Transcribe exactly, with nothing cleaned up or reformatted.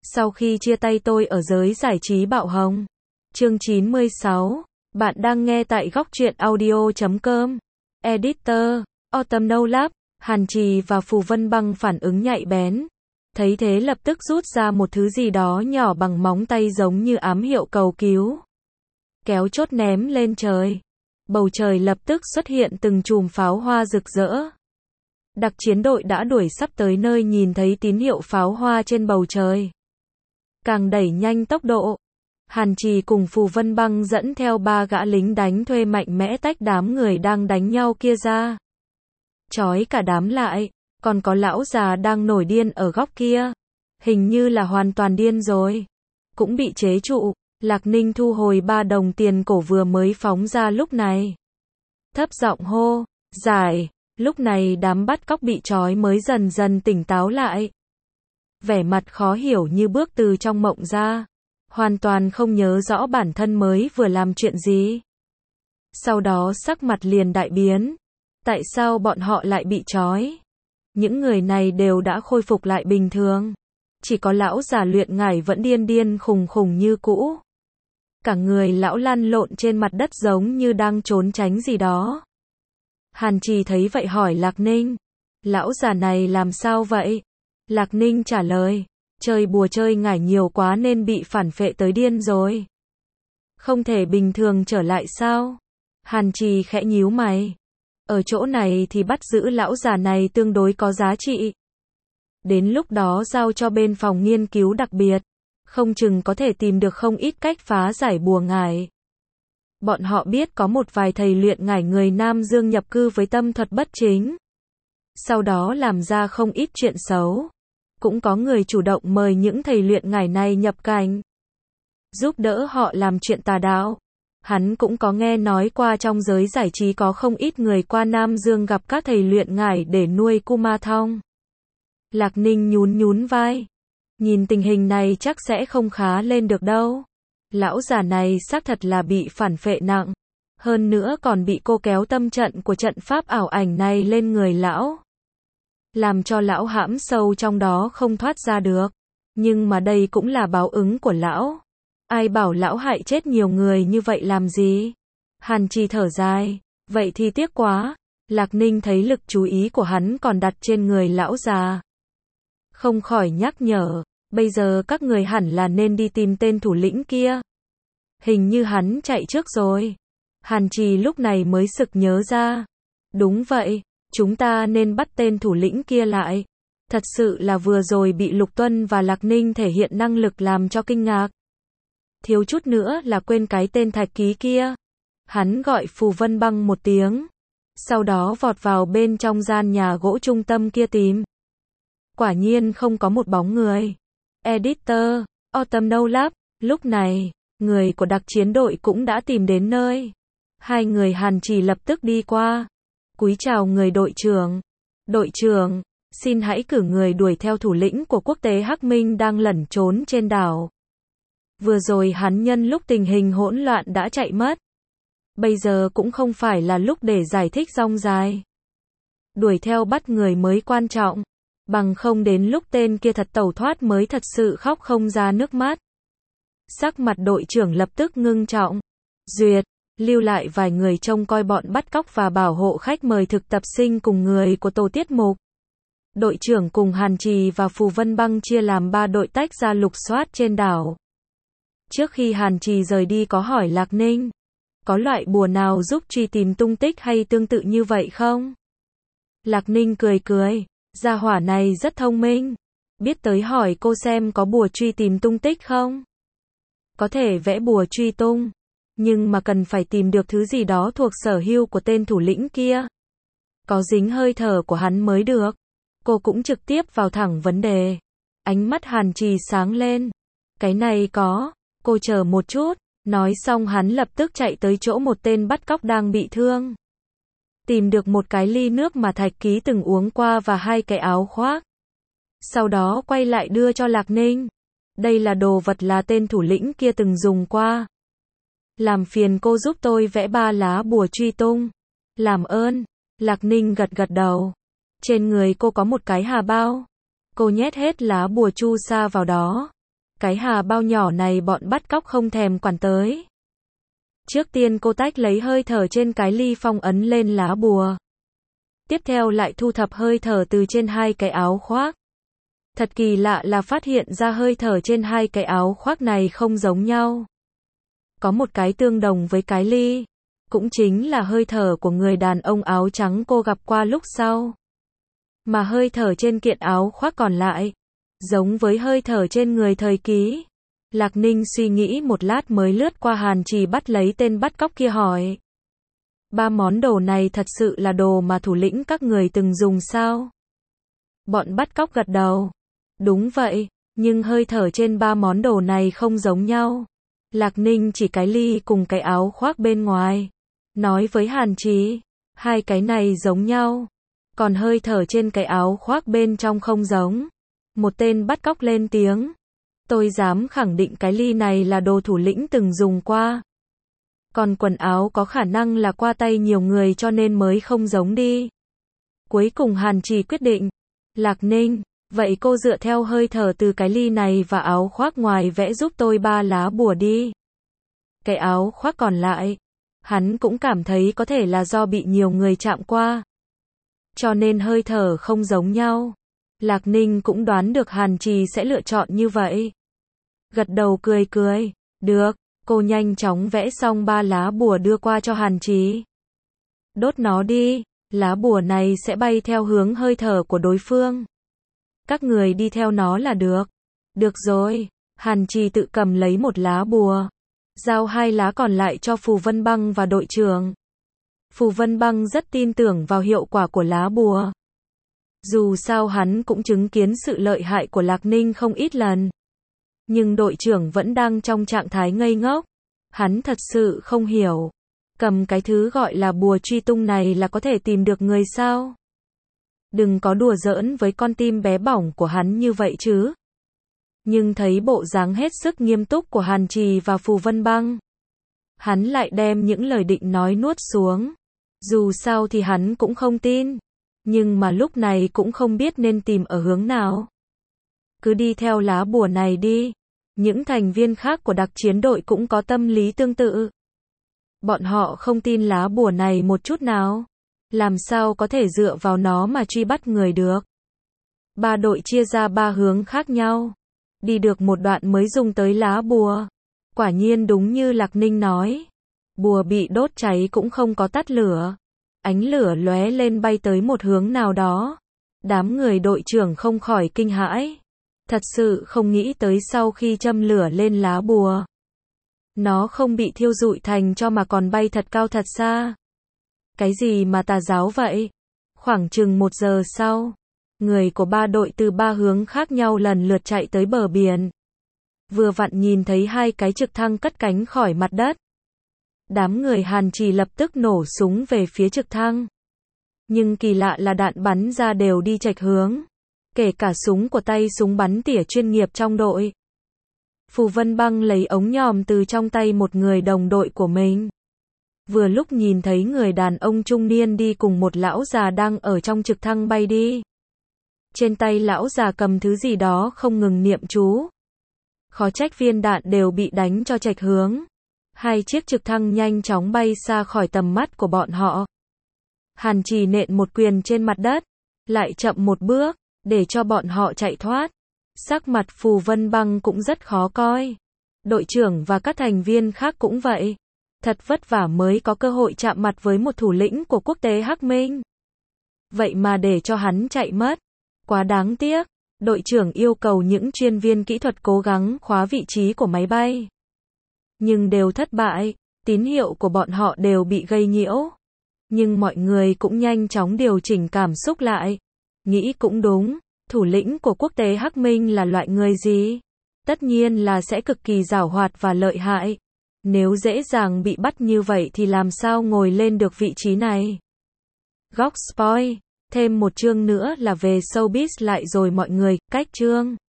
Sau khi chia tay tôi ở giới giải trí bạo hồng. Chương chín mươi sáu. Bạn đang nghe tại góc truyện audio chấm com. Editor, Autumn No Lab, Hàn Trì và Phù Vân Băng phản ứng nhạy bén. Thấy thế lập tức rút ra một thứ gì đó nhỏ bằng móng tay giống như ám hiệu cầu cứu. Kéo chốt ném lên trời. Bầu trời lập tức xuất hiện từng chùm pháo hoa rực rỡ. Đặc chiến đội đã đuổi sắp tới nơi nhìn thấy tín hiệu pháo hoa trên bầu trời. Càng đẩy nhanh tốc độ, Hàn Trì cùng Phù Vân Băng dẫn theo ba gã lính đánh thuê mạnh mẽ tách đám người đang đánh nhau kia ra. Chói cả đám lại, còn có lão già đang nổi điên ở góc kia. Hình như là hoàn toàn điên rồi. Cũng bị chế trụ, Lạc Ninh thu hồi ba đồng tiền cổ vừa mới phóng ra lúc này. Thấp giọng hô, giải, lúc này đám bắt cóc bị trói mới dần dần tỉnh táo lại. Vẻ mặt khó hiểu như bước từ trong mộng ra. Hoàn toàn không nhớ rõ bản thân mới vừa làm chuyện gì. Sau đó sắc mặt liền đại biến. Tại sao bọn họ lại bị trói? Những người này đều đã khôi phục lại bình thường. Chỉ có lão già luyện ngải vẫn điên điên khùng khùng như cũ. Cả người lão lăn lộn trên mặt đất giống như đang trốn tránh gì đó. Hàn Trì thấy vậy hỏi Lạc Ninh. Lão già này làm sao vậy? Lạc Ninh trả lời. Chơi bùa chơi ngải nhiều quá nên bị phản phệ tới điên rồi. Không thể bình thường trở lại sao? Hàn Trì khẽ nhíu mày. Ở chỗ này thì bắt giữ lão già này tương đối có giá trị. Đến lúc đó giao cho bên phòng nghiên cứu đặc biệt. Không chừng có thể tìm được không ít cách phá giải bùa ngải. Bọn họ biết có một vài thầy luyện ngải người Nam Dương nhập cư với tâm thuật bất chính. Sau đó làm ra không ít chuyện xấu. Cũng có người chủ động mời những thầy luyện ngải này nhập cảnh. Giúp đỡ họ làm chuyện tà đạo. Hắn cũng có nghe nói qua trong giới giải trí có không ít người qua Nam Dương gặp các thầy luyện ngải để nuôi Kuma Thong. Lạc Ninh nhún nhún vai. Nhìn tình hình này chắc sẽ không khá lên được đâu. Lão già này xác thật là bị phản phệ nặng. Hơn nữa còn bị cô kéo tâm trận của trận pháp ảo ảnh này lên người lão. Làm cho lão hãm sâu trong đó không thoát ra được. Nhưng mà đây cũng là báo ứng của lão. Ai bảo lão hại chết nhiều người như vậy làm gì? Hàn Trì thở dài. Vậy thì tiếc quá. Lạc Ninh thấy lực chú ý của hắn còn đặt trên người lão già. Không khỏi nhắc nhở. Bây giờ các người hẳn là nên đi tìm tên thủ lĩnh kia. Hình như hắn chạy trước rồi. Hàn Trì lúc này mới sực nhớ ra. Đúng vậy. Chúng ta nên bắt tên thủ lĩnh kia lại. Thật sự là vừa rồi bị Lục Tuân và Lạc Ninh thể hiện năng lực làm cho kinh ngạc. Thiếu chút nữa là quên cái tên Thạch Ký kia. Hắn gọi Phù Vân Băng một tiếng. Sau đó vọt vào bên trong gian nhà gỗ trung tâm kia tìm. Quả nhiên không có một bóng người. Editor, Autumn No Lab, lúc này, người của đặc chiến đội cũng đã tìm đến nơi. Hai người Hàn Trì lập tức đi qua. Cúi chào người đội trưởng. Đội trưởng, xin hãy cử người đuổi theo thủ lĩnh của quốc tế Hắc Minh đang lẩn trốn trên đảo. Vừa rồi hắn nhân lúc tình hình hỗn loạn đã chạy mất. Bây giờ cũng không phải là lúc để giải thích rong dài. Đuổi theo bắt người mới quan trọng. Bằng không đến lúc tên kia thật tẩu thoát mới thật sự khóc không ra nước mắt. Sắc mặt đội trưởng lập tức ngưng trọng. Duyệt, lưu lại vài người trông coi bọn bắt cóc và bảo hộ khách mời thực tập sinh cùng người của tổ tiết mục. Đội trưởng cùng Hàn Trì và Phù Vân Băng chia làm ba đội tách ra lục soát trên đảo. Trước khi Hàn Trì rời đi có hỏi Lạc Ninh. Có loại bùa nào giúp truy tìm tung tích hay tương tự như vậy không? Lạc Ninh cười cười. Gia hỏa này rất thông minh. Biết tới hỏi cô xem có bùa truy tìm tung tích không? Có thể vẽ bùa truy tung. Nhưng mà cần phải tìm được thứ gì đó thuộc sở hữu của tên thủ lĩnh kia. Có dính hơi thở của hắn mới được. Cô cũng trực tiếp vào thẳng vấn đề. Ánh mắt Hàn Trì sáng lên. Cái này có. Cô chờ một chút. Nói xong hắn lập tức chạy tới chỗ một tên bắt cóc đang bị thương. Tìm được một cái ly nước mà Thạch Ký từng uống qua và hai cái áo khoác. Sau đó quay lại đưa cho Lạc Ninh. Đây là đồ vật là tên thủ lĩnh kia từng dùng qua. Làm phiền cô giúp tôi vẽ ba lá bùa truy tung. Làm ơn. Lạc Ninh gật gật đầu. Trên người cô có một cái hà bao. Cô nhét hết lá bùa chu sa vào đó. Cái hà bao nhỏ này bọn bắt cóc không thèm quản tới. Trước tiên cô tách lấy hơi thở trên cái ly phong ấn lên lá bùa. Tiếp theo lại thu thập hơi thở từ trên hai cái áo khoác. Thật kỳ lạ là phát hiện ra hơi thở trên hai cái áo khoác này không giống nhau. Có một cái tương đồng với cái ly, cũng chính là hơi thở của người đàn ông áo trắng cô gặp qua lúc sau. Mà hơi thở trên kiện áo khoác còn lại, giống với hơi thở trên người thời ký. Lạc Ninh suy nghĩ một lát mới lướt qua Hàn Trì bắt lấy tên bắt cóc kia hỏi. Ba món đồ này thật sự là đồ mà thủ lĩnh các người từng dùng sao? Bọn bắt cóc gật đầu. Đúng vậy, nhưng hơi thở trên ba món đồ này không giống nhau. Lạc Ninh chỉ cái ly cùng cái áo khoác bên ngoài. Nói với Hàn Trì, hai cái này giống nhau. Còn hơi thở trên cái áo khoác bên trong không giống. Một tên bắt cóc lên tiếng. Tôi dám khẳng định cái ly này là đồ thủ lĩnh từng dùng qua. Còn quần áo có khả năng là qua tay nhiều người cho nên mới không giống đi. Cuối cùng Hàn Trì quyết định. Lạc Ninh, vậy cô dựa theo hơi thở từ cái ly này và áo khoác ngoài vẽ giúp tôi ba lá bùa đi. Cái áo khoác còn lại, hắn cũng cảm thấy có thể là do bị nhiều người chạm qua. Cho nên hơi thở không giống nhau. Lạc Ninh cũng đoán được Hàn Trì sẽ lựa chọn như vậy. Gật đầu cười cười. Được, cô nhanh chóng vẽ xong ba lá bùa đưa qua cho Hàn Trì. Đốt nó đi, lá bùa này sẽ bay theo hướng hơi thở của đối phương. Các người đi theo nó là được. Được rồi, Hàn Trì tự cầm lấy một lá bùa. Giao hai lá còn lại cho Phù Vân Băng và đội trưởng. Phù Vân Băng rất tin tưởng vào hiệu quả của lá bùa. Dù sao hắn cũng chứng kiến sự lợi hại của Lạc Ninh không ít lần. Nhưng đội trưởng vẫn đang trong trạng thái ngây ngốc. Hắn thật sự không hiểu. Cầm cái thứ gọi là bùa truy tung này là có thể tìm được người sao? Đừng có đùa giỡn với con tim bé bỏng của hắn như vậy chứ. Nhưng thấy bộ dáng hết sức nghiêm túc của Hàn Trì và Phù Vân Băng. Hắn lại đem những lời định nói nuốt xuống. Dù sao thì hắn cũng không tin. Nhưng mà lúc này cũng không biết nên tìm ở hướng nào. Cứ đi theo lá bùa này đi. Những thành viên khác của đặc chiến đội cũng có tâm lý tương tự. Bọn họ không tin lá bùa này một chút nào. Làm sao có thể dựa vào nó mà truy bắt người được. Ba đội chia ra ba hướng khác nhau. Đi được một đoạn mới dùng tới lá bùa. Quả nhiên đúng như Lạc Ninh nói. Bùa bị đốt cháy cũng không có tắt lửa. Ánh lửa lóe lên bay tới một hướng nào đó. Đám người đội trưởng không khỏi kinh hãi. Thật sự không nghĩ tới sau khi châm lửa lên lá bùa. Nó không bị thiêu rụi thành tro mà còn bay thật cao thật xa. Cái gì mà tà giáo vậy? Khoảng chừng một giờ sau, người của ba đội từ ba hướng khác nhau lần lượt chạy tới bờ biển. Vừa vặn nhìn thấy hai cái trực thăng cất cánh khỏi mặt đất. Đám người Hàn Trì lập tức nổ súng về phía trực thăng. Nhưng kỳ lạ là đạn bắn ra đều đi chệch hướng. Kể cả súng của tay súng bắn tỉa chuyên nghiệp trong đội. Phù Vân Băng lấy ống nhòm từ trong tay một người đồng đội của mình. Vừa lúc nhìn thấy người đàn ông trung niên đi cùng một lão già đang ở trong trực thăng bay đi. Trên tay lão già cầm thứ gì đó không ngừng niệm chú. Khó trách viên đạn đều bị đánh cho chệch hướng. Hai chiếc trực thăng nhanh chóng bay xa khỏi tầm mắt của bọn họ. Hàn Trì nện một quyền trên mặt đất, lại chậm một bước, để cho bọn họ chạy thoát. Sắc mặt Phù Vân Băng cũng rất khó coi. Đội trưởng và các thành viên khác cũng vậy. Thật vất vả mới có cơ hội chạm mặt với một thủ lĩnh của quốc tế Hắc Minh. Vậy mà để cho hắn chạy mất. Quá đáng tiếc. Đội trưởng yêu cầu những chuyên viên kỹ thuật cố gắng khóa vị trí của máy bay. Nhưng đều thất bại. Tín hiệu của bọn họ đều bị gây nhiễu. Nhưng mọi người cũng nhanh chóng điều chỉnh cảm xúc lại. Nghĩ cũng đúng. Thủ lĩnh của quốc tế Hắc Minh là loại người gì? Tất nhiên là sẽ cực kỳ giàu hoạt và lợi hại. Nếu dễ dàng bị bắt như vậy thì làm sao ngồi lên được vị trí này? Góc spoil. Thêm một chương nữa là về showbiz lại rồi mọi người, cách chương.